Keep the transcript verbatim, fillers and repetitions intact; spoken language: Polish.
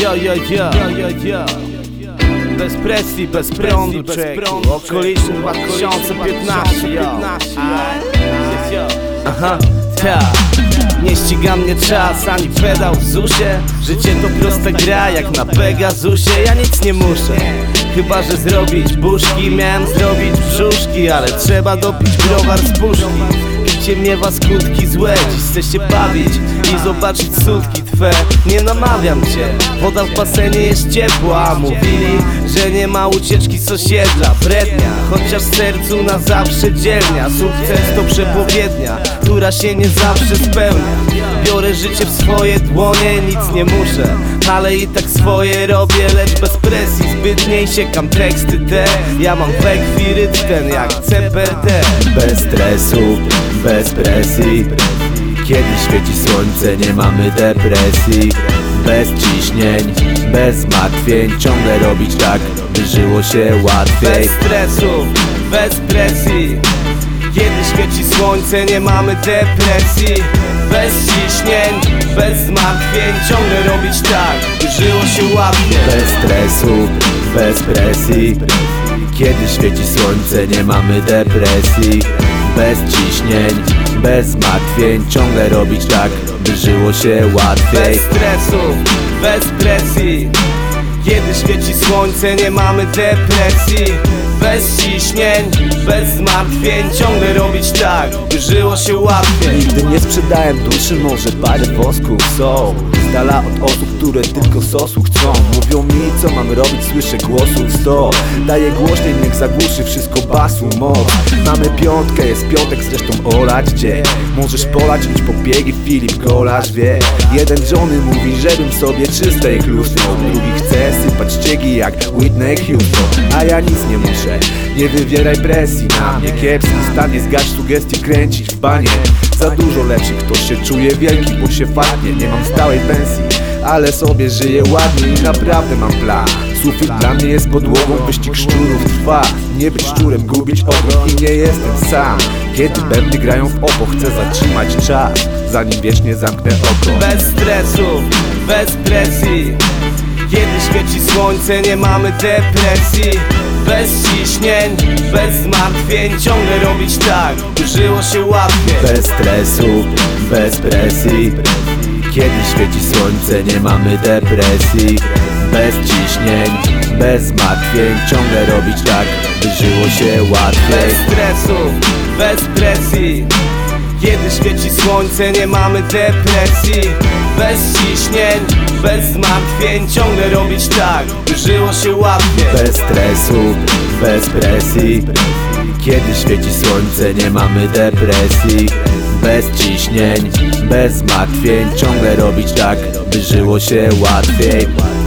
yo, yo, yo, yo, yo. Bez presji, bez prądu, bez prądu. Okoliczny dwa tysiące piętnasty, yo. Aha, ta. Nie ściga mnie czas, ani pedał w zusie. Życie to prosta gra, jak na Pegasusie. Ja nic nie muszę, chyba że zrobić buszki. Miałem zrobić brzuszki, ale trzeba dopić browar z puszki. Picie miewa skutki złe, dziś chcę się bawić i zobaczyć sutki twe. Nie namawiam cię, woda w basenie jest ciepła. Mówili, że nie ma ucieczki z osiedla. Brednia, chociaż w sercu na zawsze dzielnia. Sukces to przepowiednia, która się nie zawsze spełnia. Biorę życie w swoje dłonie, nic nie muszę, ale i tak swoje robię, lecz bez presji. Zbytniej siekam teksty te. Ja mam we krwi rytm ten jak C P T. Bez stresu, bez presji. Kiedy świeci słońce, nie mamy depresji. Bez ciśnień, bez zmartwień. Ciągle robić tak, by żyło się łatwiej. Bez stresu, bez presji. Kiedy świeci słońce, nie mamy depresji. Bez ciśnień, bez zmartwień. Ciągle robić tak, by żyło się łatwiej. Bez stresu, bez presji. Kiedy świeci słońce, nie mamy depresji. Bez ciśnień, bez zmartwień. Ciągle robić tak, by żyło się łatwiej. Bez stresu, bez presji. Kiedy świeci słońce, nie mamy depresji. Bez ciśnień, bez zmartwień. Ciągle robić tak, by żyło się łatwiej. Nigdy nie sprzedałem duszy, może parę wosków są z dala od osób, które tylko sosu chcą. Mówią mi, co mam robić, słyszę głosów sto. Daję głośniej, niech zagłuszy wszystko basu moc. Mamy piątkę, jest piątek, zresztą olać cię. Możesz polać, idź po biegi, Filip Golarz wie. Jeden żony mówi, żebym sobie czyste ich lustrał. Drugi chce sypać ściegi jak Whitney Houston. A ja nic nie muszę, nie wywieraj presji na mnie. Kiepski stan jest gać sugestii, kręcić w banie. Za dużo lepszy, ktoś się czuje wielki, bo się fatnie. Nie mam stałej pensji, ale sobie żyję ładnie i naprawdę mam plan. Sufit dla mnie jest podłogą, wyścig szczurów trwa. Nie być szczurem, gubić ogrom i nie jestem sam. Kiedy bębny grają w opo, chcę zatrzymać czas, zanim wiecznie zamknę oko. Bez stresu, bez presji. Kiedy świeci słońce, nie mamy depresji. Bez ciśnień, bez zmartwień. Ciągle robić tak, by żyło się łatwiej. Bez stresu, bez presji. Kiedy świeci słońce, nie mamy depresji. Bez ciśnień, bez zmartwień. Ciągle robić tak, by żyło się łatwiej. Bez stresu, bez presji. Kiedy świeci słońce, nie mamy depresji. Bez ciśnień, bez zmartwień. Ciągle robić tak, by żyło się łatwiej. Bez stresu, bez presji. Kiedy świeci słońce, nie mamy depresji. Bez ciśnień, bez zmartwień. Ciągle robić tak, by żyło się łatwiej.